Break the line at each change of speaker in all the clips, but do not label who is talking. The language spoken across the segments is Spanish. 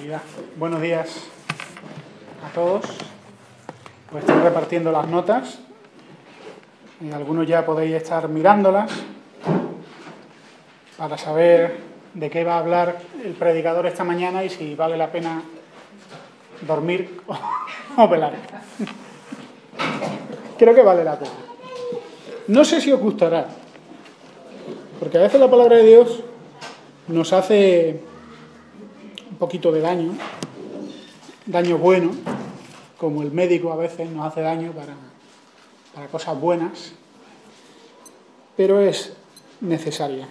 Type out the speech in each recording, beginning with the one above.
Buenos días a todos. Pues estoy repartiendo las notas. Algunos ya podéis estar mirándolas para saber de qué va a hablar el predicador esta mañana y si vale la pena dormir o velar. Creo que vale la pena. No sé si os gustará, porque a veces la palabra de Dios nos hace un poquito de daño bueno, como el médico a veces nos hace daño para cosas buenas, pero es necesaria.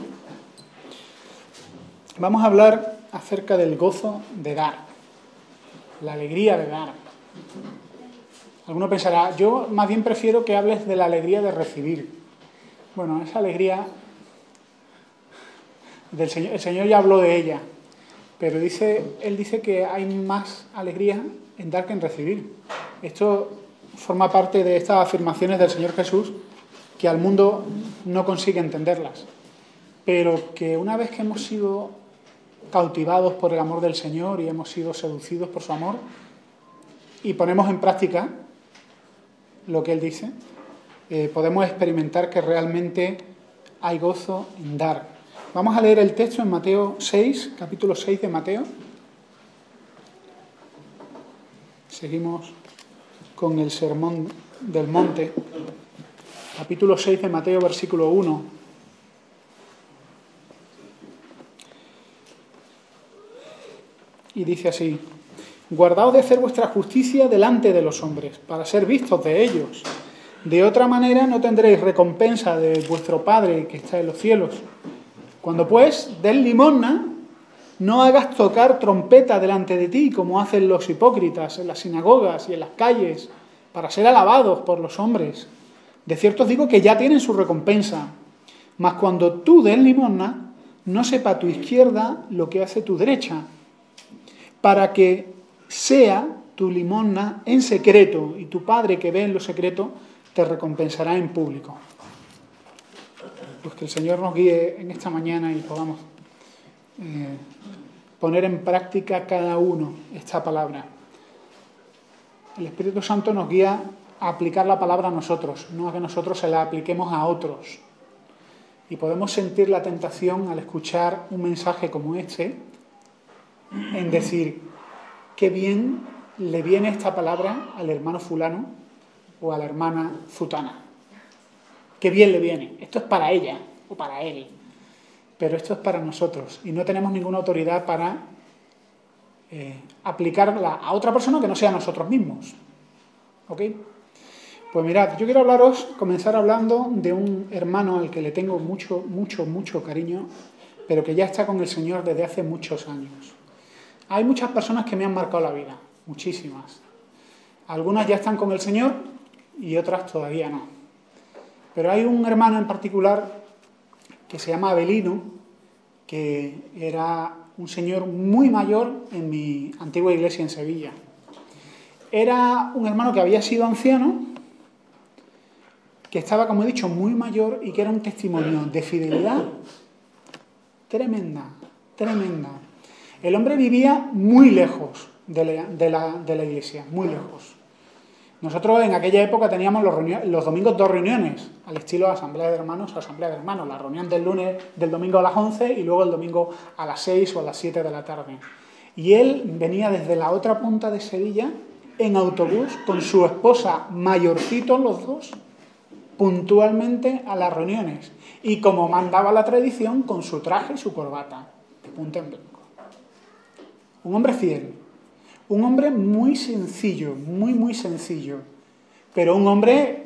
Vamos a hablar acerca del gozo de dar, la alegría de dar. Alguno pensará, yo más bien prefiero que hables de la alegría de recibir. Bueno, esa alegría, el Señor ya habló de ella, pero Él dice que hay más alegría en dar que en recibir. Esto forma parte de estas afirmaciones del Señor Jesús que al mundo no consigue entenderlas, pero que una vez que hemos sido cautivados por el amor del Señor y hemos sido seducidos por su amor y ponemos en práctica lo que Él dice, podemos experimentar que realmente hay gozo en dar. Vamos a leer el texto en Mateo 6, capítulo 6 de Mateo. Seguimos con el Sermón del Monte, capítulo 6 de Mateo, versículo 1. Y dice así: guardaos de hacer vuestra justicia delante de los hombres, para ser vistos de ellos. De otra manera no tendréis recompensa de vuestro Padre que está en los cielos. Cuando pues des limosna, no hagas tocar trompeta delante de ti, como hacen los hipócritas en las sinagogas y en las calles, para ser alabados por los hombres. De cierto os digo que ya tienen su recompensa. Mas cuando tú des limosna, no sepa tu izquierda lo que hace tu derecha, para que sea tu limosna en secreto, y tu Padre que ve en lo secreto te recompensará en público. Pues que el Señor nos guíe en esta mañana y podamos poner en práctica cada uno esta palabra. El Espíritu Santo nos guía a aplicar la palabra a nosotros, no a que nosotros se la apliquemos a otros. Y podemos sentir la tentación al escuchar un mensaje como este, en decir, qué bien le viene esta palabra al hermano fulano o a la hermana zutana. Qué bien le viene. Esto es para ella o para él. Pero esto es para nosotros. Y no tenemos ninguna autoridad para aplicarla a otra persona que no sea nosotros mismos. ¿Ok? Pues mirad, yo quiero comenzar hablando de un hermano al que le tengo mucho, mucho, mucho cariño, pero que ya está con el Señor desde hace muchos años. Hay muchas personas que me han marcado la vida, muchísimas. Algunas ya están con el Señor y otras todavía no. Pero hay un hermano en particular que se llama Abelino, que era un señor muy mayor en mi antigua iglesia en Sevilla. Era un hermano que había sido anciano, que estaba, como he dicho, muy mayor y que era un testimonio de fidelidad tremenda, tremenda. El hombre vivía muy lejos de la iglesia, muy lejos. Nosotros en aquella época teníamos los domingos 2 reuniones, al estilo de Asamblea de Hermanos o Asamblea de Hermanos. La reunión del domingo a las 11 y luego el domingo a las 6 o a las 7 de la tarde. Y él venía desde la otra punta de Sevilla en autobús con su esposa, mayorcitos los dos, puntualmente a las reuniones. Y como mandaba la tradición, con su traje y su corbata, de punta en blanco. Un hombre fiel. Un hombre muy sencillo, muy, muy sencillo. Pero un hombre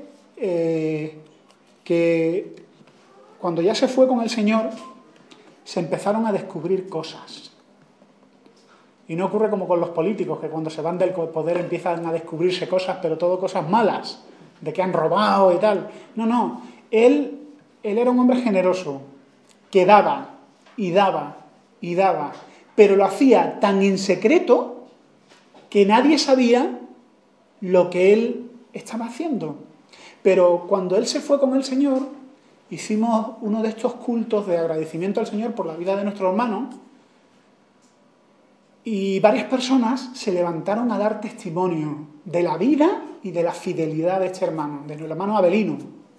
que cuando ya se fue con el Señor, se empezaron a descubrir cosas. Y no ocurre como con los políticos, que cuando se van del poder empiezan a descubrirse cosas, pero todo cosas malas, de que han robado y tal. No. Él era un hombre generoso, que daba, y daba, y daba. Pero lo hacía tan en secreto que nadie sabía lo que él estaba haciendo. Pero cuando él se fue con el Señor, hicimos uno de estos cultos de agradecimiento al Señor por la vida de nuestro hermano, Y varias personas se levantaron a dar testimonio de la vida y de la fidelidad de este hermano, de nuestro hermano Avelino.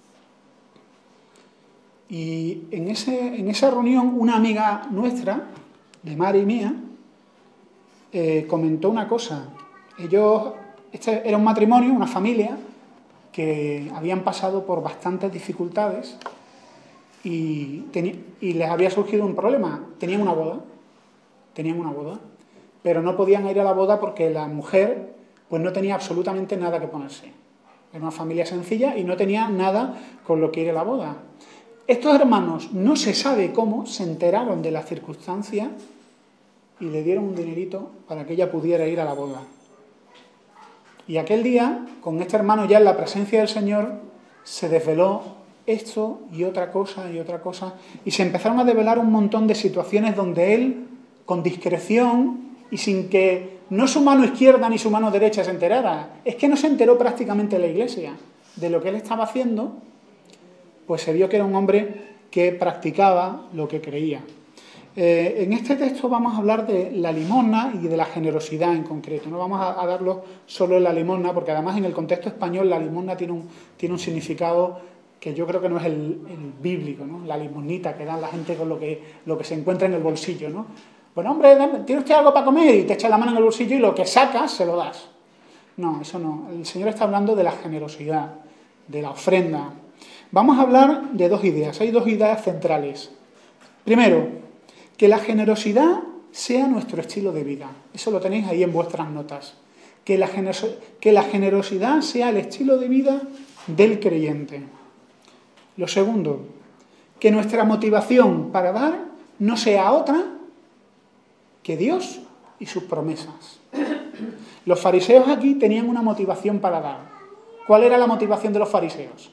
Y en esa reunión, una amiga nuestra, de Mari y mía, comentó una cosa. Este era un matrimonio, una familia, que habían pasado por bastantes dificultades y les había surgido un problema. Tenían una boda, pero no podían ir a la boda porque la mujer pues no tenía absolutamente nada que ponerse. Era una familia sencilla y no tenía nada con lo que ir a la boda. Estos hermanos, no se sabe cómo, se enteraron de la circunstancia y le dieron un dinerito para que ella pudiera ir a la boda. Y aquel día, con este hermano ya en la presencia del Señor, se desveló esto y otra cosa, y se empezaron a develar un montón de situaciones donde él, con discreción y sin que no su mano izquierda ni su mano derecha se enterara, es que no se enteró prácticamente la Iglesia de lo que él estaba haciendo, pues se vio que era un hombre que practicaba lo que creía. En este texto vamos a hablar de la limosna y de la generosidad en concreto. No vamos a darlo solo en la limosna, porque además en el contexto español la limosna tiene un significado que yo creo que no es el bíblico, ¿no? La limosnita que dan la gente con lo que se encuentra en el bolsillo, ¿no? Bueno, hombre, ¿tiene usted algo para comer? Y te echa la mano en el bolsillo y lo que sacas se lo das. No, eso no. El Señor está hablando de la generosidad, de la ofrenda. Vamos a hablar de dos ideas. Hay dos ideas centrales. Primero, que la generosidad sea nuestro estilo de vida. Eso lo tenéis ahí en vuestras notas. Que la generosidad sea el estilo de vida del creyente. Lo segundo, que nuestra motivación para dar no sea otra que Dios y sus promesas. Los fariseos aquí tenían una motivación para dar. ¿Cuál era la motivación de los fariseos?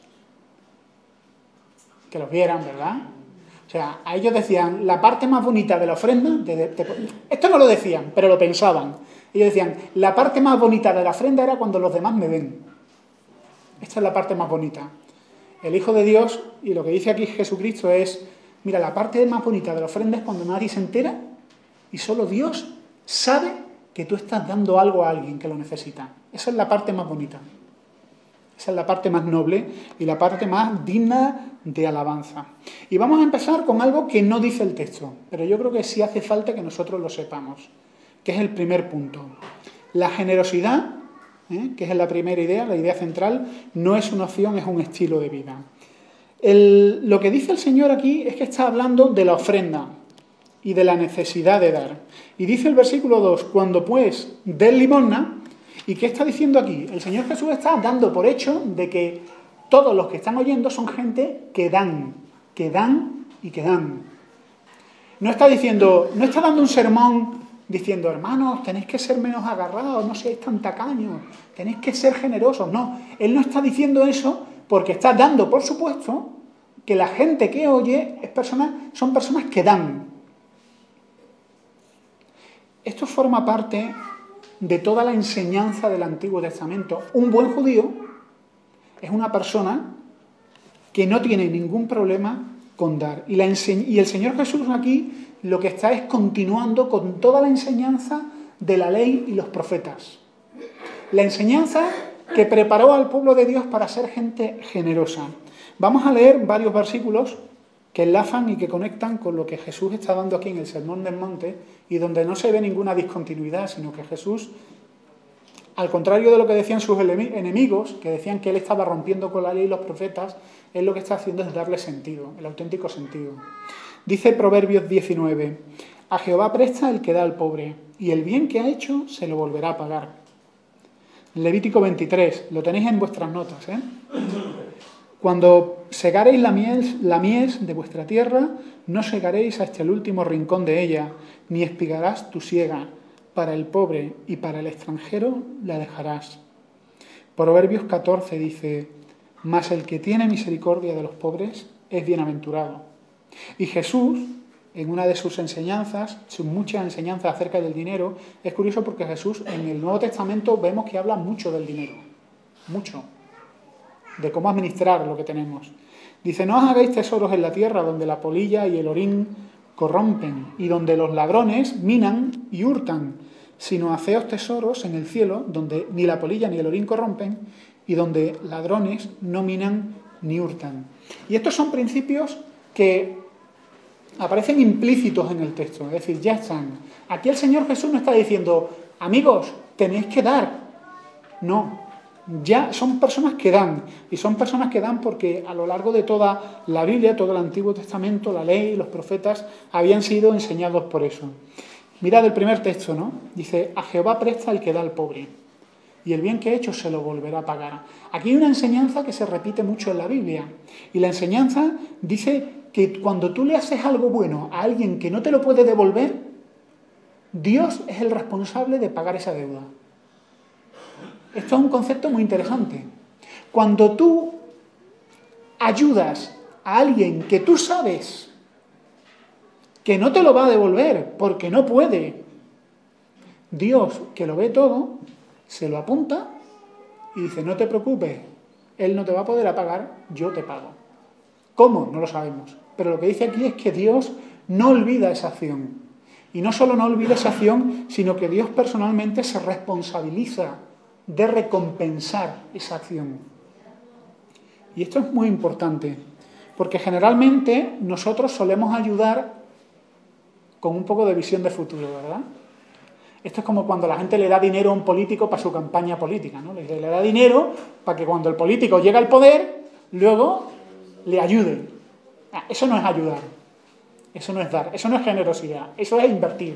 Que los vieran, ¿verdad? O sea, a ellos decían, la parte más bonita de la ofrenda, esto no lo decían, pero lo pensaban. Ellos decían, la parte más bonita de la ofrenda era cuando los demás me ven. Esta es la parte más bonita. El Hijo de Dios, y lo que dice aquí Jesucristo es, mira, la parte más bonita de la ofrenda es cuando nadie se entera y solo Dios sabe que tú estás dando algo a alguien que lo necesita. Esa es la parte más bonita. Esa es la parte más noble y la parte más digna de alabanza. Y vamos a empezar con algo que no dice el texto, pero yo creo que sí hace falta que nosotros lo sepamos, que es el primer punto. La generosidad, que es la primera idea, la idea central, no es una opción, es un estilo de vida. Lo que dice el Señor aquí es que está hablando de la ofrenda y de la necesidad de dar. Y dice el versículo 2, cuando pues des limosna. ¿Y qué está diciendo aquí? El Señor Jesús está dando por hecho de que todos los que están oyendo son gente que dan y que dan. No está dando un sermón diciendo, hermanos, tenéis que ser menos agarrados, no seáis tan tacaños, tenéis que ser generosos. No, Él no está diciendo eso porque está dando, por supuesto, que la gente que oye son personas que dan. Esto forma parte de toda la enseñanza del Antiguo Testamento. Un buen judío es una persona que no tiene ningún problema con dar. Y el Señor Jesús aquí lo que está es continuando con toda la enseñanza de la ley y los profetas. La enseñanza que preparó al pueblo de Dios para ser gente generosa. Vamos a leer varios versículos que enlazan y que conectan con lo que Jesús está dando aquí en el Sermón del Monte y donde no se ve ninguna discontinuidad, sino que Jesús, al contrario de lo que decían sus enemigos, que decían que Él estaba rompiendo con la ley y los profetas, Él lo que está haciendo es darle sentido, el auténtico sentido. Dice Proverbios 19, a Jehová presta el que da al pobre, y el bien que ha hecho se lo volverá a pagar. Levítico 23, lo tenéis en vuestras notas, Cuando segaréis la mies de vuestra tierra, no segaréis hasta el último rincón de ella, ni espigarás tu siega. Para el pobre y para el extranjero la dejarás. Proverbios 14 dice, mas el que tiene misericordia de los pobres es bienaventurado. Y Jesús, en una de sus enseñanzas, sus muchas enseñanzas acerca del dinero, es curioso porque Jesús en el Nuevo Testamento vemos que habla mucho del dinero, mucho, de cómo administrar lo que tenemos. Dice, no os hagáis tesoros en la tierra donde la polilla y el orín corrompen, y donde los ladrones minan y hurtan, sino haceos tesoros en el cielo, donde ni la polilla ni el orín corrompen, y donde ladrones no minan ni hurtan. Y estos son principios que aparecen implícitos en el texto, es decir, ya están. Aquí el Señor Jesús no está diciendo, amigos, tenéis que dar. No, ya son personas que dan, y son personas que dan porque a lo largo de toda la Biblia, todo el Antiguo Testamento, la ley, los profetas, habían sido enseñados por eso. Mirad el primer texto, ¿no? Dice, a Jehová presta el que da al pobre, y el bien que ha hecho se lo volverá a pagar. Aquí hay una enseñanza que se repite mucho en la Biblia, y la enseñanza dice que cuando tú le haces algo bueno a alguien que no te lo puede devolver, Dios es el responsable de pagar esa deuda. Esto es un concepto muy interesante. Cuando tú ayudas a alguien que tú sabes que no te lo va a devolver porque no puede, Dios, que lo ve todo, se lo apunta y dice, no te preocupes, él no te va a poder pagar, yo te pago. ¿Cómo? No lo sabemos. Pero lo que dice aquí es que Dios no olvida esa acción. Y no solo no olvida esa acción, sino que Dios personalmente se responsabiliza de recompensar esa acción. Y esto es muy importante, porque generalmente nosotros solemos ayudar con un poco de visión de futuro, ¿verdad? Esto es como cuando la gente le da dinero a un político para su campaña política, ¿no? Le da dinero para que cuando el político llega al poder, luego le ayude. Eso no es ayudar, eso no es dar, eso no es generosidad, eso es invertir.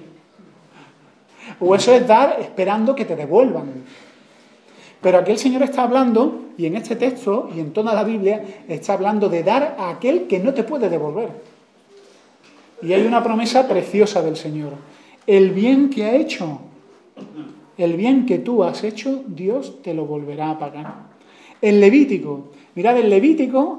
O eso es dar esperando que te devuelvan. Pero aquí el Señor está hablando, y en este texto, y en toda la Biblia, está hablando de dar a aquel que no te puede devolver. Y hay una promesa preciosa del Señor. El bien que ha hecho, el bien que tú has hecho, Dios te lo volverá a pagar. El Levítico, mirad, el Levítico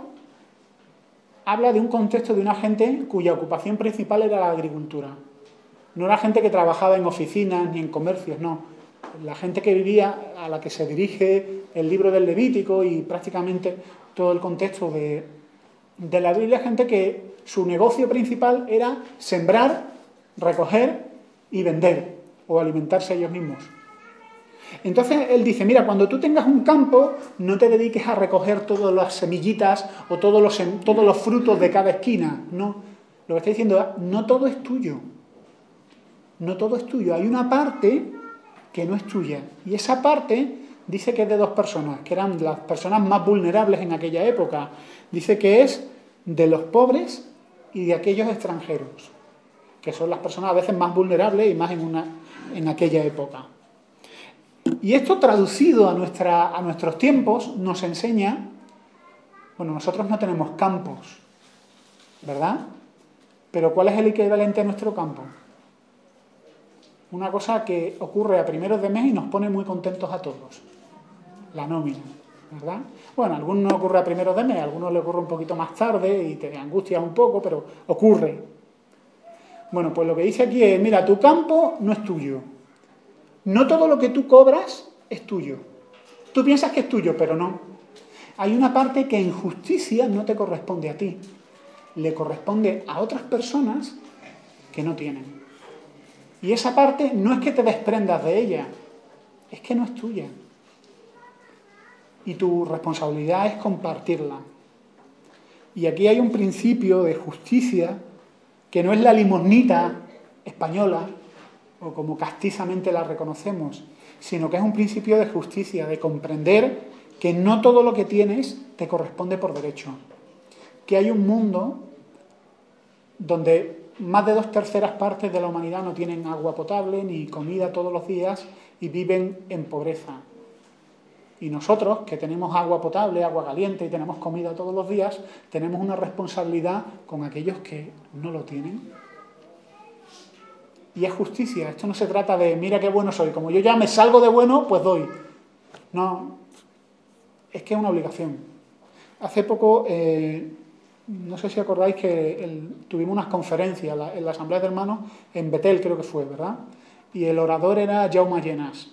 habla de un contexto de una gente cuya ocupación principal era la agricultura. No era gente que trabajaba en oficinas ni en comercios, no. La gente que vivía, a la que se dirige el libro del Levítico y prácticamente todo el contexto de la Biblia, gente que su negocio principal era sembrar, recoger y vender, o alimentarse ellos mismos. Entonces él dice, mira, cuando tú tengas un campo, no te dediques a recoger todas las semillitas o todos los frutos de cada esquina. No, lo que está diciendo es, no todo es tuyo. No todo es tuyo. Hay una parte que no es tuya. Y esa parte dice que es de dos personas, que eran las personas más vulnerables en aquella época. Dice que es de los pobres y de aquellos extranjeros, que son las personas a veces más vulnerables y más en aquella época. Y esto traducido a nuestros tiempos nos enseña, bueno, nosotros no tenemos campos, ¿verdad? Pero ¿cuál es el equivalente a nuestro campo? Una cosa que ocurre a primeros de mes y nos pone muy contentos a todos, la nómina, ¿verdad? Bueno, a algunos no ocurre a primeros de mes, a algunos le ocurre un poquito más tarde y te angustias un poco, pero ocurre. Bueno, pues lo que dice aquí es, mira, tu campo no es tuyo. No todo lo que tú cobras es tuyo. Tú piensas que es tuyo, pero no. Hay una parte que en justicia no te corresponde a ti. Le corresponde a otras personas que no tienen. Y esa parte no es que te desprendas de ella, es que no es tuya. Y tu responsabilidad es compartirla. Y aquí hay un principio de justicia que no es la limosnita española, o como castizamente la reconocemos, sino que es un principio de justicia, de comprender que no todo lo que tienes te corresponde por derecho. Que hay un mundo donde más de 2/3 partes de la humanidad no tienen agua potable ni comida todos los días y viven en pobreza. Y nosotros, que tenemos agua potable, agua caliente y tenemos comida todos los días, tenemos una responsabilidad con aquellos que no lo tienen. Y es justicia. Esto no se trata de, mira qué bueno soy, como yo ya me salgo de bueno, pues doy. No, es que es una obligación. Hace poco, no sé si acordáis que tuvimos unas conferencias en la Asamblea de Hermanos en Betel, creo que fue, ¿verdad? Y el orador era Jaume Llenas.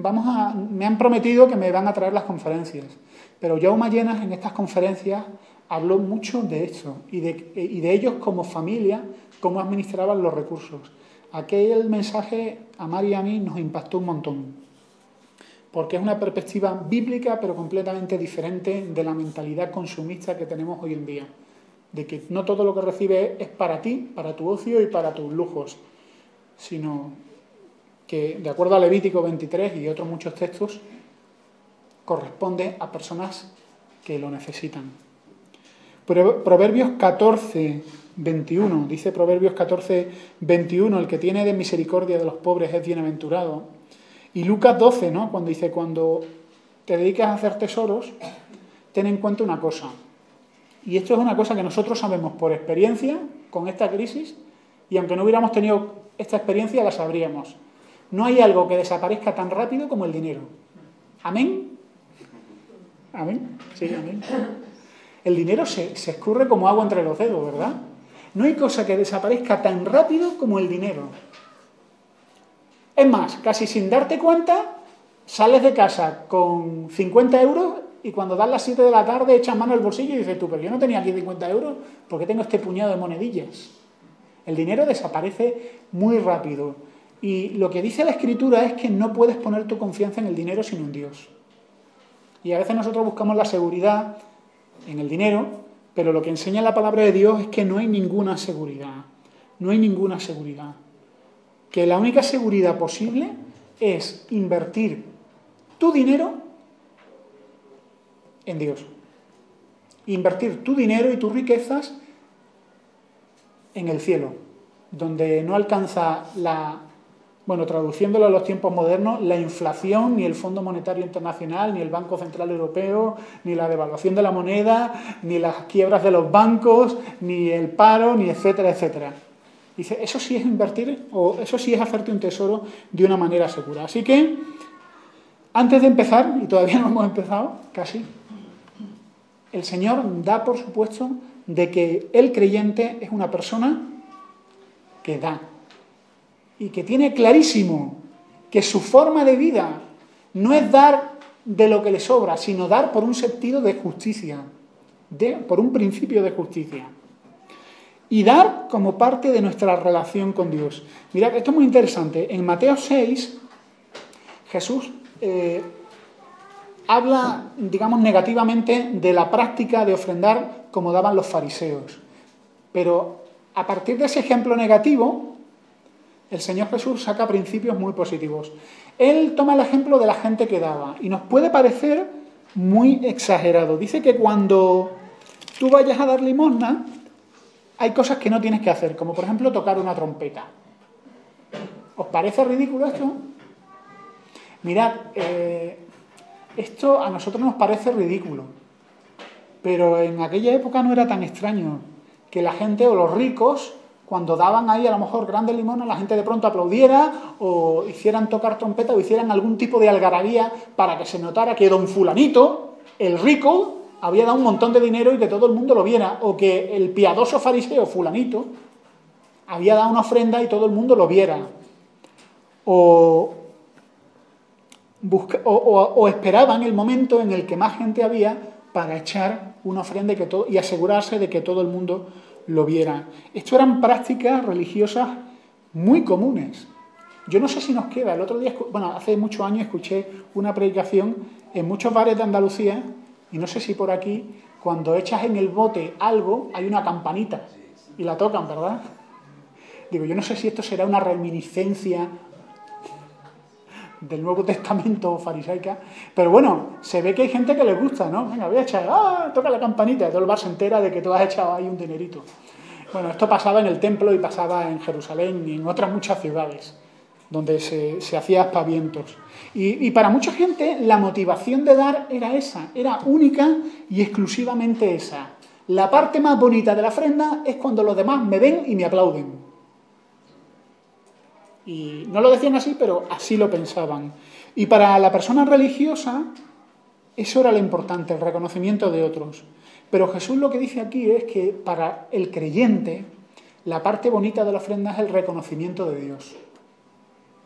Me han prometido que me van a traer las conferencias, pero Jaume Llenas en estas conferencias habló mucho de esto y de ellos como familia, cómo administraban los recursos. Aquel mensaje a Mari y a mí nos impactó un montón, porque es una perspectiva bíblica, pero completamente diferente de la mentalidad consumista que tenemos hoy en día, de que no todo lo que recibes es para ti, para tu ocio y para tus lujos, sino que, de acuerdo a Levítico 23 y otros muchos textos, corresponde a personas que lo necesitan. Proverbios 14, 21, dice Proverbios 14, 21, el que tiene de misericordia de los pobres es bienaventurado. Y Lucas 12, ¿no? Cuando dice, cuando te dedicas a hacer tesoros, ten en cuenta una cosa. Y esto es una cosa que nosotros sabemos por experiencia con esta crisis, y aunque no hubiéramos tenido esta experiencia, la sabríamos. No hay algo que desaparezca tan rápido como el dinero. ¿Amén? ¿Amén? Sí, amén. El dinero se escurre como agua entre los dedos, ¿verdad? No hay cosa que desaparezca tan rápido como el dinero. Es más, casi sin darte cuenta, sales de casa con 50 euros y cuando das las 7 de la tarde echas mano al bolsillo y dices tú, pero yo no tenía aquí 50 euros, ¿por qué tengo este puñado de monedillas? El dinero desaparece muy rápido. Y lo que dice la Escritura es que no puedes poner tu confianza en el dinero sino en Dios. Y a veces nosotros buscamos la seguridad en el dinero, pero lo que enseña la palabra de Dios es que no hay ninguna seguridad. No hay ninguna seguridad. Que la única seguridad posible es invertir tu dinero en Dios. Invertir tu dinero y tus riquezas en el cielo, donde no alcanza traduciéndolo a los tiempos modernos, la inflación, ni el Fondo Monetario Internacional, ni el Banco Central Europeo, ni la devaluación de la moneda, ni las quiebras de los bancos, ni el paro, ni etcétera, etcétera. Dice, eso sí es invertir, o eso sí es hacerte un tesoro de una manera segura. Así que, antes de empezar, y todavía no hemos empezado, casi, el Señor da por supuesto de que el creyente es una persona que da. Y que tiene clarísimo que su forma de vida no es dar de lo que le sobra, sino dar por un sentido de justicia, por un principio de justicia. Y dar como parte de nuestra relación con Dios. Mirad, esto es muy interesante. En Mateo 6, Jesús habla, digamos, negativamente de la práctica de ofrendar como daban los fariseos. Pero a partir de ese ejemplo negativo, el Señor Jesús saca principios muy positivos. Él toma el ejemplo de la gente que daba y nos puede parecer muy exagerado. Dice que cuando tú vayas a dar limosna, hay cosas que no tienes que hacer, como por ejemplo tocar una trompeta. ¿Os parece ridículo esto? Mirad, esto a nosotros nos parece ridículo, pero en aquella época no era tan extraño que la gente o los ricos, cuando daban ahí a lo mejor grandes limonas, la gente de pronto aplaudiera o hicieran tocar trompeta o hicieran algún tipo de algarabía para que se notara que don fulanito, el rico, había dado un montón de dinero y que todo el mundo lo viera, o que el piadoso fariseo fulanito había dado una ofrenda y todo el mundo lo viera. O esperaban el momento en el que más gente había para echar una ofrenda y asegurarse de que todo el mundo lo viera. Esto eran prácticas religiosas muy comunes. Yo no sé si nos queda. El otro día, hace muchos años escuché una predicación en muchos bares de Andalucía, y no sé si por aquí, cuando echas en el bote algo, hay una campanita y la tocan, ¿verdad? Digo, yo no sé si esto será una reminiscencia del Nuevo Testamento farisaica, pero bueno, se ve que hay gente que les gusta, ¿no? Venga, voy a echar, toca la campanita, y todo el bar se entera de que tú has echado ahí un dinerito. Bueno, esto pasaba en el templo y pasaba en Jerusalén y en otras muchas ciudades, donde se hacía aspavientos. Y para mucha gente la motivación de dar era esa, era única y exclusivamente esa. La parte más bonita de la ofrenda es cuando los demás me ven y me aplauden. Y no lo decían así, pero así lo pensaban. Y para la persona religiosa, eso era lo importante, el reconocimiento de otros. Pero Jesús lo que dice aquí es que para el creyente, la parte bonita de la ofrenda es el reconocimiento de Dios.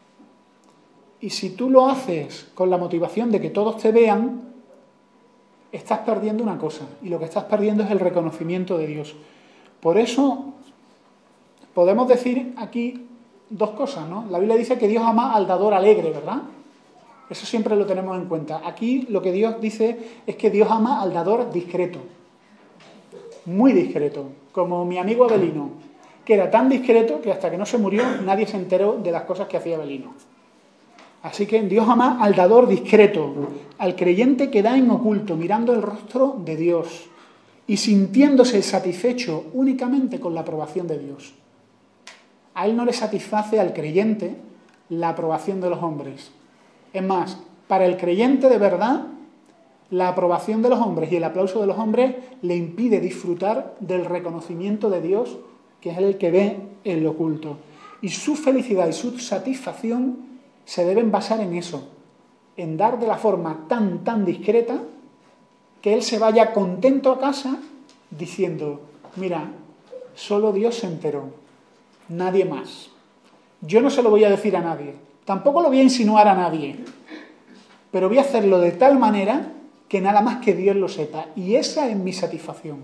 Y si tú lo haces con la motivación de que todos te vean, estás perdiendo una cosa, y lo que estás perdiendo es el reconocimiento de Dios. Por eso podemos decir aquí dos cosas, ¿no? La Biblia dice que Dios ama al dador alegre, ¿verdad? Eso siempre lo tenemos en cuenta. Aquí lo que Dios dice es que Dios ama al dador discreto, muy discreto, como mi amigo Abelino, que era tan discreto que hasta que no se murió nadie se enteró de las cosas que hacía Abelino. Así que Dios ama al dador discreto, al creyente que da en oculto, mirando el rostro de Dios y sintiéndose satisfecho únicamente con la aprobación de Dios. A él no le satisface al creyente la aprobación de los hombres. Es más, para el creyente de verdad, la aprobación de los hombres y el aplauso de los hombres le impide disfrutar del reconocimiento de Dios, que es el que ve en lo oculto. Y su felicidad y su satisfacción se deben basar en eso, en dar de la forma tan discreta que él se vaya contento a casa diciendo, mira, solo Dios se enteró, nadie más. Yo no se lo voy a decir a nadie, tampoco lo voy a insinuar a nadie, pero voy a hacerlo de tal manera que nada más que Dios lo sepa. Y esa es mi satisfacción.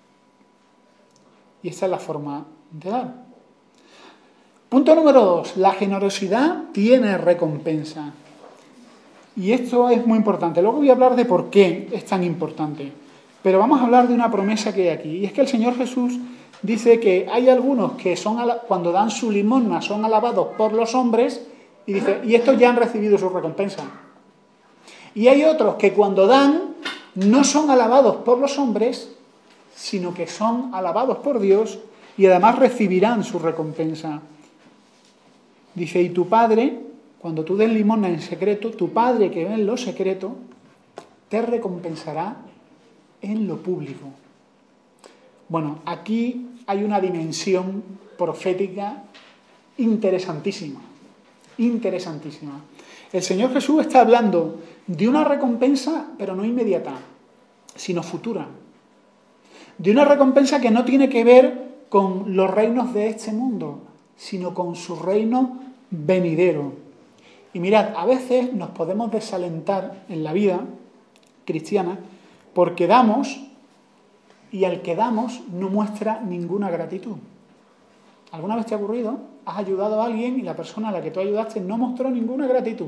Y esta es la forma de dar. Punto número 2. La generosidad tiene recompensa. Y esto es muy importante. Luego voy a hablar de por qué es tan importante. Pero vamos a hablar de una promesa que hay aquí. Y es que el Señor Jesús dice que hay algunos que cuando dan su limosna son alabados por los hombres y dice, y estos ya han recibido su recompensa. Y hay otros que cuando dan no son alabados por los hombres, sino que son alabados por Dios y además recibirán su recompensa. Dice, y tu Padre, cuando tú des limosna en secreto, tu Padre que ve en lo secreto, te recompensará en lo público. Bueno, aquí hay una dimensión profética interesantísima, interesantísima. El Señor Jesús está hablando de una recompensa, pero no inmediata, sino futura. De una recompensa que no tiene que ver con los reinos de este mundo, sino con su reino venidero. Y mirad, a veces nos podemos desalentar en la vida cristiana porque damos y al que damos no muestra ninguna gratitud. ¿Alguna vez te ha ocurrido? Has ayudado a alguien y la persona a la que tú ayudaste no mostró ninguna gratitud.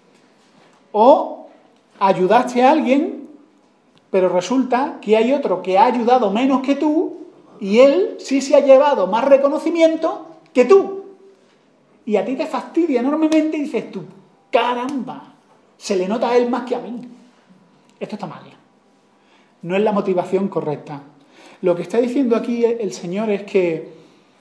O ayudaste a alguien, pero resulta que hay otro que ha ayudado menos que tú y él sí se ha llevado más reconocimiento que tú. Y a ti te fastidia enormemente y dices tú, caramba, se le nota a él más que a mí. Esto está mal. No es la motivación correcta. Lo que está diciendo aquí el Señor es que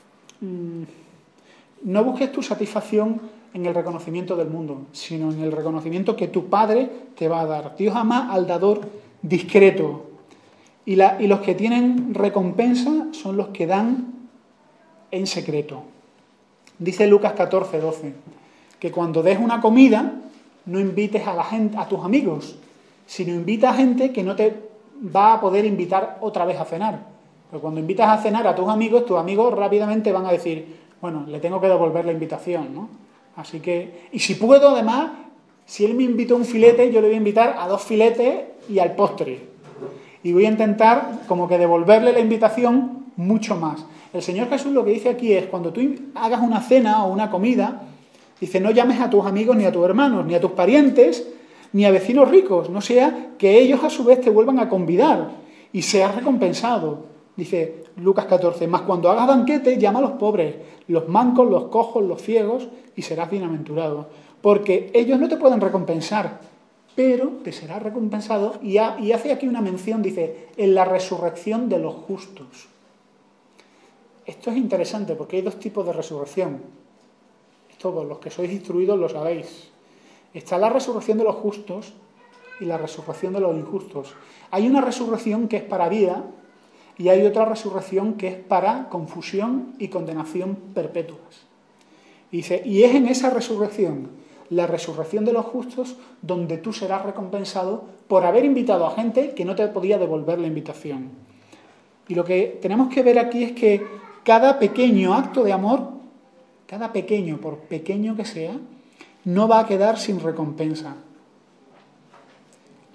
no busques tu satisfacción en el reconocimiento del mundo, sino en el reconocimiento que tu Padre te va a dar. Dios ama al dador discreto. Y los que tienen recompensa son los que dan en secreto. Dice Lucas 14:12, que cuando des una comida, no invites a la gente, a tus amigos, sino invita a gente que no te va a poder invitar otra vez a cenar. Pero cuando invitas a cenar a tus amigos rápidamente van a decir, bueno, le tengo que devolver la invitación, ¿no? Así que, y si puedo además, si él me invitó a un filete, yo le voy a invitar a 2 filetes y al postre. Y voy a intentar como que devolverle la invitación mucho más. El Señor Jesús lo que dice aquí es, cuando tú hagas una cena o una comida, dice, no llames a tus amigos ni a tus hermanos, ni a tus parientes, ni a vecinos ricos, no sea que ellos a su vez te vuelvan a convidar y seas recompensado. Dice Lucas 14, más cuando hagas banquete, llama a los pobres, los mancos, los cojos, los ciegos, y serás bienaventurado. Porque ellos no te pueden recompensar, pero te será recompensado. Y hace aquí una mención, dice, en la resurrección de los justos. Esto es interesante porque hay 2 tipos de resurrección. Todos los que sois instruidos lo sabéis. Está la resurrección de los justos y la resurrección de los injustos. Hay una resurrección que es para vida y hay otra resurrección que es para confusión y condenación perpetuas. Dice, y es en esa resurrección, la resurrección de los justos, donde tú serás recompensado por haber invitado a gente que no te podía devolver la invitación. Y lo que tenemos que ver aquí es que cada pequeño acto de amor, cada pequeño, por pequeño que sea, no va a quedar sin recompensa.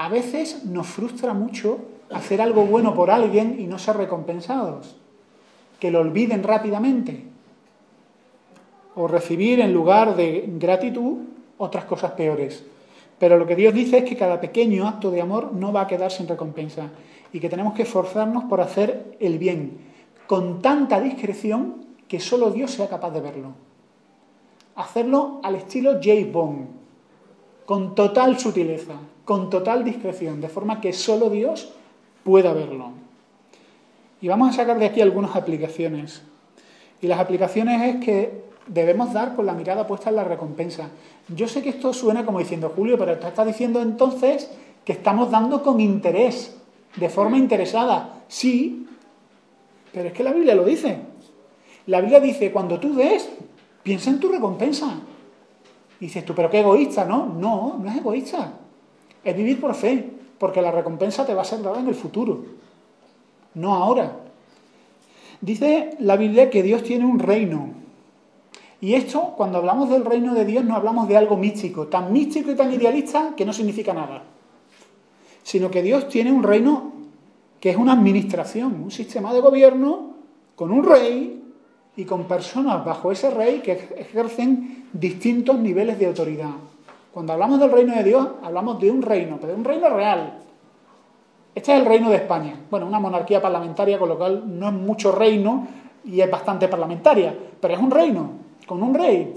A veces nos frustra mucho hacer algo bueno por alguien y no ser recompensados, que lo olviden rápidamente, o recibir en lugar de gratitud otras cosas peores. Pero lo que Dios dice es que cada pequeño acto de amor no va a quedar sin recompensa y que tenemos que esforzarnos por hacer el bien con tanta discreción que solo Dios sea capaz de verlo. Hacerlo al estilo James Bond, con total sutileza, con total discreción, de forma que solo Dios pueda verlo. Y vamos a sacar de aquí algunas aplicaciones. Y las aplicaciones es que debemos dar con la mirada puesta en la recompensa. Yo sé que esto suena como diciendo, Julio, pero tú estás diciendo entonces que estamos dando con interés, de forma interesada. Sí, pero es que la Biblia lo dice. La Biblia dice, cuando tú des, piensa en tu recompensa. Y dices tú, pero qué egoísta, ¿no? No, no es egoísta. Es vivir por fe, porque la recompensa te va a ser dada en el futuro, no ahora. Dice la Biblia que Dios tiene un reino. Y esto, cuando hablamos del reino de Dios, no hablamos de algo místico, tan místico y tan idealista que no significa nada. Sino que Dios tiene un reino que es una administración, un sistema de gobierno con un rey y con personas bajo ese rey que ejercen distintos niveles de autoridad. Cuando hablamos del reino de Dios, hablamos de un reino, pero de un reino real. Este es el reino de España. Bueno, una monarquía parlamentaria, con lo cual no es mucho reino y es bastante parlamentaria, pero es un reino, con un rey.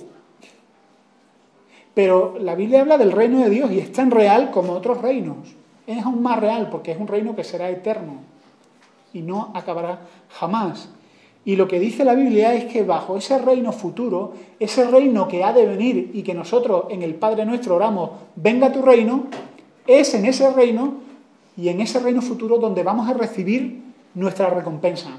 Pero la Biblia habla del reino de Dios y es tan real como otros reinos. Es aún más real porque es un reino que será eterno y no acabará jamás. Y lo que dice la Biblia es que bajo ese reino futuro, ese reino que ha de venir y que nosotros en el Padre Nuestro oramos, venga tu reino, es en ese reino y en ese reino futuro donde vamos a recibir nuestra recompensa.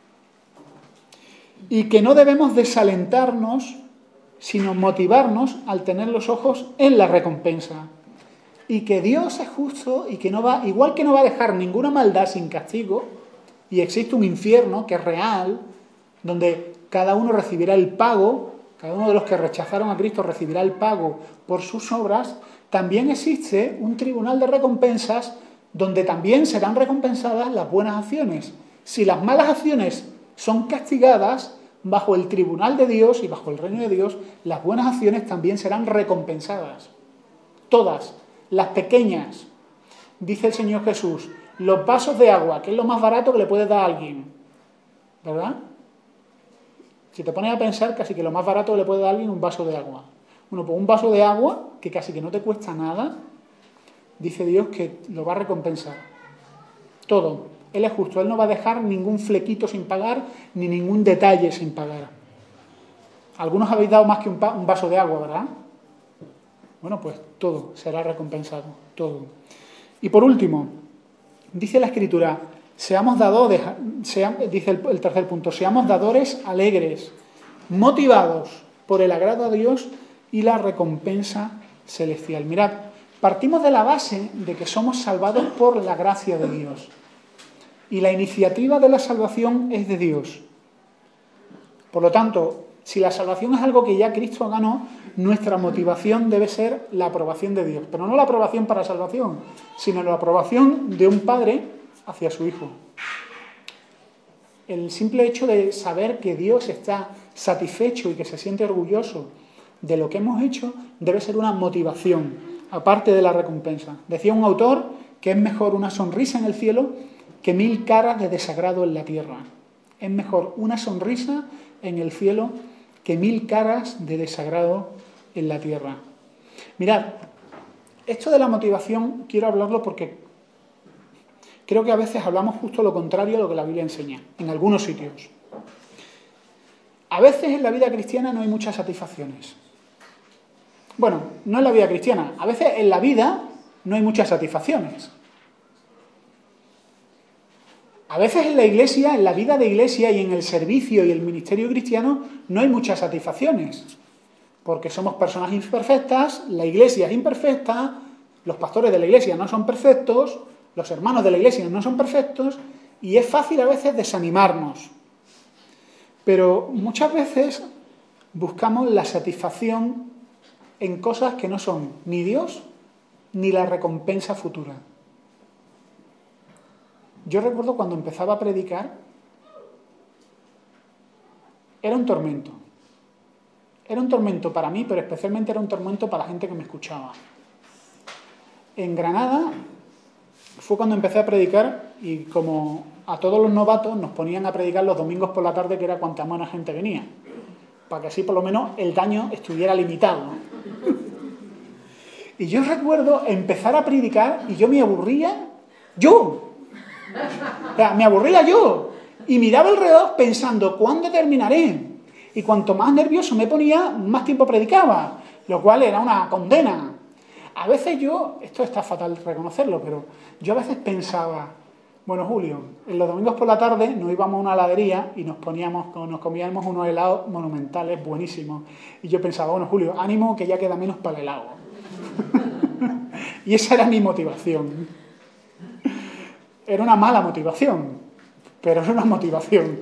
Y que no debemos desalentarnos, sino motivarnos al tener los ojos en la recompensa. Y que Dios es justo y que no va, igual que no va a dejar ninguna maldad sin castigo, y existe un infierno que es real, donde cada uno recibirá el pago, cada uno de los que rechazaron a Cristo recibirá el pago por sus obras, también existe un tribunal de recompensas donde también serán recompensadas las buenas acciones. Si las malas acciones son castigadas, bajo el tribunal de Dios y bajo el reino de Dios, las buenas acciones también serán recompensadas. Todas, las pequeñas. Dice el Señor Jesús, los vasos de agua, que es lo más barato que le puedes dar a alguien, ¿verdad? Si te pones a pensar, casi que lo más barato que le puede dar a alguien es un vaso de agua. Bueno, pues un vaso de agua, que casi que no te cuesta nada, dice Dios que lo va a recompensar. Todo. Él es justo, Él no va a dejar ningún flequito sin pagar, ni ningún detalle sin pagar. Algunos habéis dado más que un vaso de agua, ¿verdad? Bueno, pues todo será recompensado, todo. Y por último, dice la Escritura, dice el tercer punto, seamos dadores alegres, motivados por el agrado a Dios y la recompensa celestial. Mirad, partimos de la base de que somos salvados por la gracia de Dios. Y la iniciativa de la salvación es de Dios. Por lo tanto, si la salvación es algo que ya Cristo ganó, nuestra motivación debe ser la aprobación de Dios. Pero no la aprobación para salvación, sino la aprobación de un padre hacia su hijo. El simple hecho de saber que Dios está satisfecho y que se siente orgulloso de lo que hemos hecho debe ser una motivación, aparte de la recompensa. Decía un autor que es mejor una sonrisa en el cielo que 1000 caras de desagrado en la tierra. Es mejor una sonrisa en el cielo que 1000 caras de desagrado en la tierra. Mirad, esto de la motivación quiero hablarlo porque creo que a veces hablamos justo lo contrario a lo que la Biblia enseña, en algunos sitios. A veces en la vida cristiana no hay muchas satisfacciones. Bueno, no en la vida cristiana, a veces en la vida no hay muchas satisfacciones. A veces en la iglesia, en la vida de iglesia y en el servicio y el ministerio cristiano no hay muchas satisfacciones. Porque somos personas imperfectas, la iglesia es imperfecta, los pastores de la iglesia no son perfectos, los hermanos de la iglesia no son perfectos y es fácil a veces desanimarnos. Pero muchas veces buscamos la satisfacción en cosas que no son ni Dios ni la recompensa futura. Yo recuerdo cuando empezaba a predicar, era un tormento. Era un tormento para mí, pero especialmente era un tormento para la gente que me escuchaba. En Granada fue cuando empecé a predicar y como a todos los novatos nos ponían a predicar los domingos por la tarde, que era cuanta menos gente venía, para que así por lo menos el daño estuviera limitado. Y yo recuerdo empezar a predicar y yo me aburría yo. O sea, me aburría yo. Y miraba alrededor pensando, ¿cuándo terminaré? Y cuanto más nervioso me ponía, más tiempo predicaba, lo cual era una condena. A veces yo, esto está fatal reconocerlo, pero yo a veces pensaba, bueno, Julio, en los domingos por la tarde nos íbamos a una heladería y nos comíamos unos helados monumentales, buenísimos. Y yo pensaba, bueno, Julio, ánimo que ya queda menos para el helado. Y esa era mi motivación. Era una mala motivación, pero era una motivación.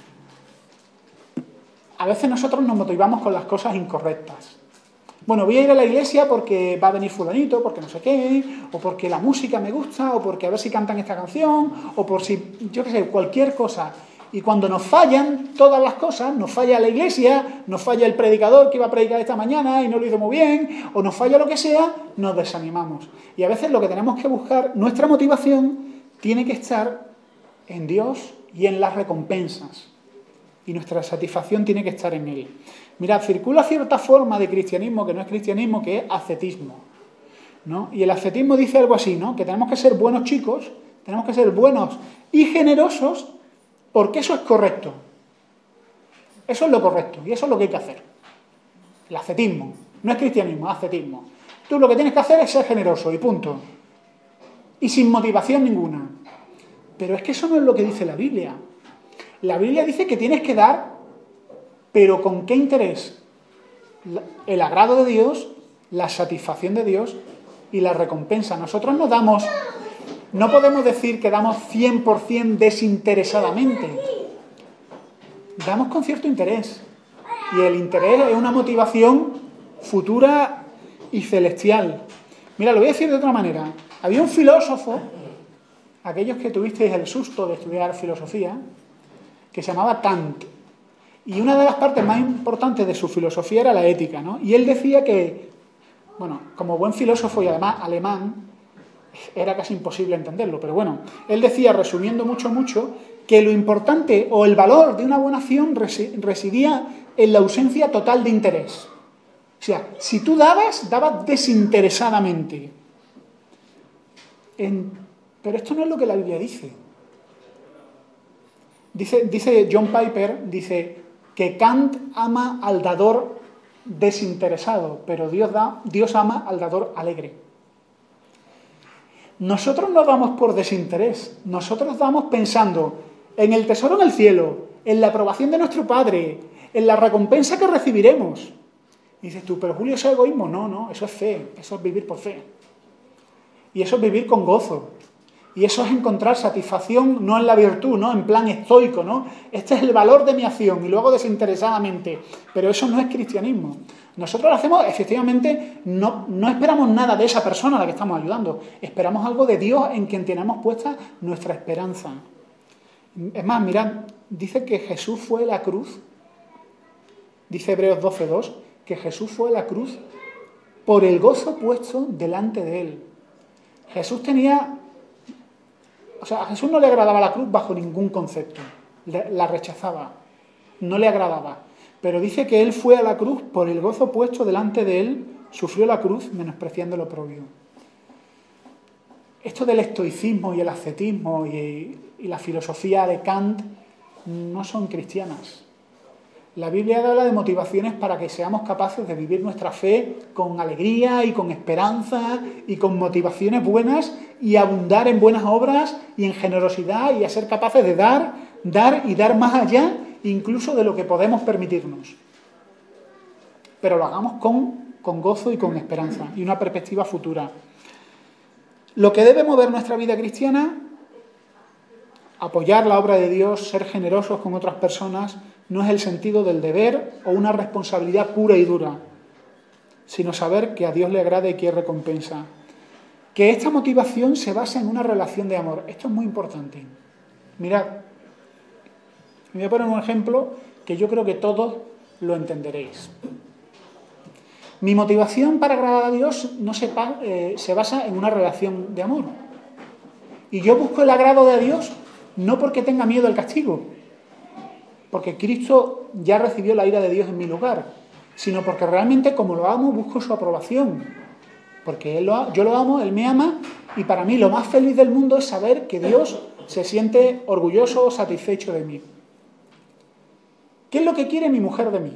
A veces nosotros nos motivamos con las cosas incorrectas. Bueno, voy a ir a la iglesia porque va a venir fulanito, porque no sé qué, o porque la música me gusta, o porque a ver si cantan esta canción, o por si, yo qué sé, cualquier cosa. Y cuando nos fallan todas las cosas, nos falla la iglesia, nos falla el predicador que iba a predicar esta mañana y no lo hizo muy bien, o nos falla lo que sea, nos desanimamos. Y a veces lo que tenemos que buscar, nuestra motivación, tiene que estar en Dios y en las recompensas. Y nuestra satisfacción tiene que estar en Él. Mirad, circula cierta forma de cristianismo que no es cristianismo, que es ascetismo, ¿no? Y el ascetismo dice algo así, ¿no? Que tenemos que ser buenos chicos, tenemos que ser buenos y generosos, porque eso es correcto. Eso es lo correcto y eso es lo que hay que hacer. El ascetismo. No es cristianismo, es ascetismo. Tú lo que tienes que hacer es ser generoso y punto. Y sin motivación ninguna. Pero es que eso no es lo que dice la Biblia. La Biblia dice que tienes que dar, pero ¿con qué interés? El agrado de Dios, la satisfacción de Dios y la recompensa. Nosotros no damos, no podemos decir que damos 100% desinteresadamente. Damos con cierto interés. Y el interés es una motivación futura y celestial. Mira, lo voy a decir de otra manera. Había un filósofo, aquellos que tuvisteis el susto de estudiar filosofía, que se llamaba Kant. Y una de las partes más importantes de su filosofía era la ética, ¿no? Y él decía que, bueno, como buen filósofo y además alemán, era casi imposible entenderlo, pero bueno, él decía, resumiendo mucho, que lo importante o el valor de una buena acción residía en la ausencia total de interés. O sea, si tú dabas desinteresadamente. Pero esto no es lo que la Biblia dice. Dice John Piper, dice que Kant ama al dador desinteresado, pero Dios ama al dador alegre. Nosotros no damos por desinterés, nosotros damos pensando en el tesoro en el cielo, en la aprobación de nuestro Padre, en la recompensa que recibiremos. Y dices tú, pero Julio, ¿eso es egoísmo? No, eso es fe, eso es vivir por fe. Y eso es vivir con gozo. Y eso es encontrar satisfacción no en la virtud, ¿no? En plan estoico, ¿no? Este es el valor de mi acción y luego desinteresadamente. Pero eso no es cristianismo. Nosotros lo hacemos, efectivamente, no esperamos nada de esa persona a la que estamos ayudando. Esperamos algo de Dios en quien tenemos puesta nuestra esperanza. Es más, mirad, dice que Jesús fue a la cruz, dice Hebreos 12:2, que Jesús fue a la cruz por el gozo puesto delante de él. Jesús tenía... O sea, a Jesús no le agradaba la cruz bajo ningún concepto. La rechazaba. No le agradaba. Pero dice que él fue a la cruz por el gozo puesto delante de él, sufrió la cruz menospreciando lo propio. Esto del estoicismo y el ascetismo y la filosofía de Kant no son cristianas. La Biblia habla de motivaciones para que seamos capaces de vivir nuestra fe con alegría y con esperanza y con motivaciones buenas y abundar en buenas obras y en generosidad y a ser capaces de dar y dar más allá incluso de lo que podemos permitirnos. Pero lo hagamos con gozo y con esperanza y una perspectiva futura. Lo que debe mover nuestra vida cristiana, apoyar la obra de Dios, ser generosos con otras personas, no es el sentido del deber o una responsabilidad pura y dura, sino saber que a Dios le agrada y que hay recompensa. que esta motivación se basa en una relación de amor. Esto es muy importante. Mirad, me voy a poner un ejemplo que yo creo que todos lo entenderéis. Mi motivación para agradar a Dios no se basa en una relación de amor. Y yo busco el agrado de Dios no porque tenga miedo al castigo, porque Cristo ya recibió la ira de Dios en mi lugar, sino porque realmente como lo amo busco su aprobación. Porque yo lo amo, Él me ama, y para mí lo más feliz del mundo es saber que Dios se siente orgulloso o satisfecho de mí. ¿Qué es lo que quiere mi mujer de mí?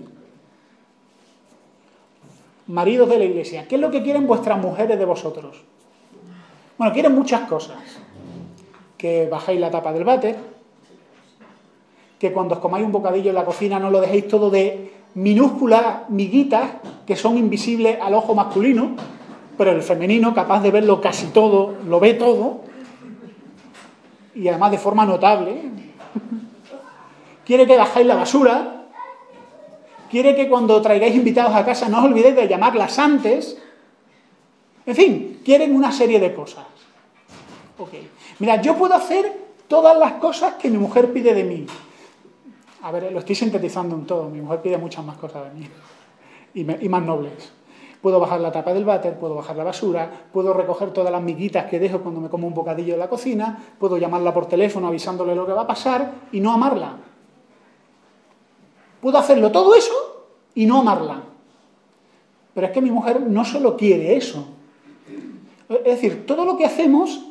Maridos de la iglesia, ¿qué es lo que quieren vuestras mujeres de vosotros? Bueno, quieren muchas cosas. Que bajéis la tapa del váter, que cuando os comáis un bocadillo en la cocina no lo dejéis todo de minúsculas miguitas que son invisibles al ojo masculino, pero el femenino, capaz de verlo casi todo, lo ve todo, y además de forma notable. Quiere que bajáis la basura, quiere que cuando traigáis invitados a casa no os olvidéis de llamarlas antes. En fin, quieren una serie de cosas. Okay. Mira, yo puedo hacer todas las cosas que mi mujer pide de mí. A ver, lo estoy sintetizando en todo. Mi mujer pide muchas más cosas de mí. Y más nobles. Puedo bajar la tapa del váter, puedo bajar la basura, puedo recoger todas las miguitas que dejo cuando me como un bocadillo en la cocina, puedo llamarla por teléfono avisándole lo que va a pasar y no amarla. Puedo hacerlo todo eso y no amarla. Pero es que mi mujer no solo quiere eso. Es decir, todo lo que hacemos,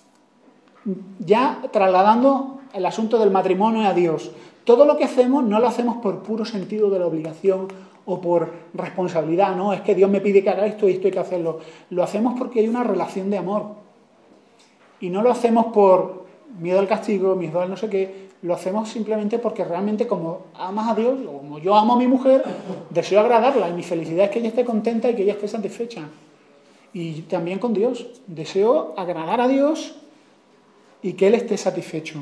ya trasladando el asunto del matrimonio a Dios, todo lo que hacemos no lo hacemos por puro sentido de la obligación o por responsabilidad, no, es que Dios me pide que haga esto y esto hay que hacerlo. Lo hacemos porque hay una relación de amor. Y no lo hacemos por miedo al castigo, miedo al no sé qué, lo hacemos simplemente porque realmente como amas a Dios, o como yo amo a mi mujer, deseo agradarla y mi felicidad es que ella esté contenta y que ella esté satisfecha. Y también con Dios, deseo agradar a Dios y que Él esté satisfecho.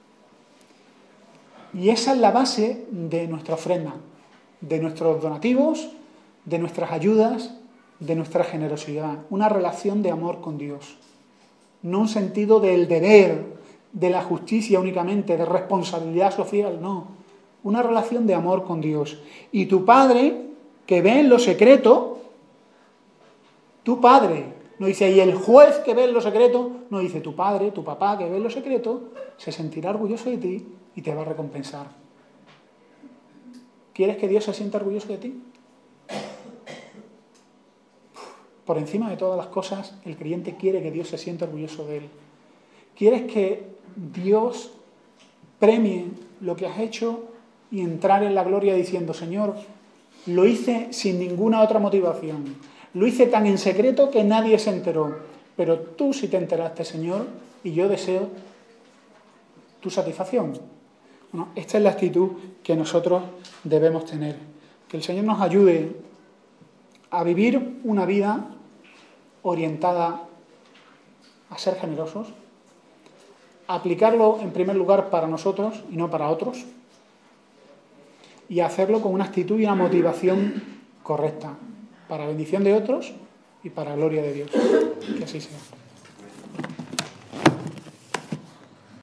Y esa es la base de nuestra ofrenda, de nuestros donativos, de nuestras ayudas, de nuestra generosidad. Una relación de amor con Dios. No un sentido del deber, de la justicia únicamente, de responsabilidad social, no. Una relación de amor con Dios. Y tu Padre, que ve en lo secreto, tu Padre, no dice, y el juez que ve en lo secreto, no dice, tu Padre, tu papá que ve en lo secreto, se sentirá orgulloso de ti y te va a recompensar. ¿Quieres que Dios se sienta orgulloso de ti? Por encima de todas las cosas, el creyente quiere que Dios se sienta orgulloso de él. ¿Quieres que Dios premie lo que has hecho y entrar en la gloria diciendo, Señor, lo hice sin ninguna otra motivación? Lo hice tan en secreto que nadie se enteró. Pero tú sí te enteraste, Señor, y yo deseo tu satisfacción. Bueno, esta es la actitud que nosotros debemos tener. Que el Señor nos ayude a vivir una vida orientada a ser generosos, a aplicarlo en primer lugar para nosotros y no para otros, y a hacerlo con una actitud y una motivación correcta, para bendición de otros y para gloria de Dios. Que así sea.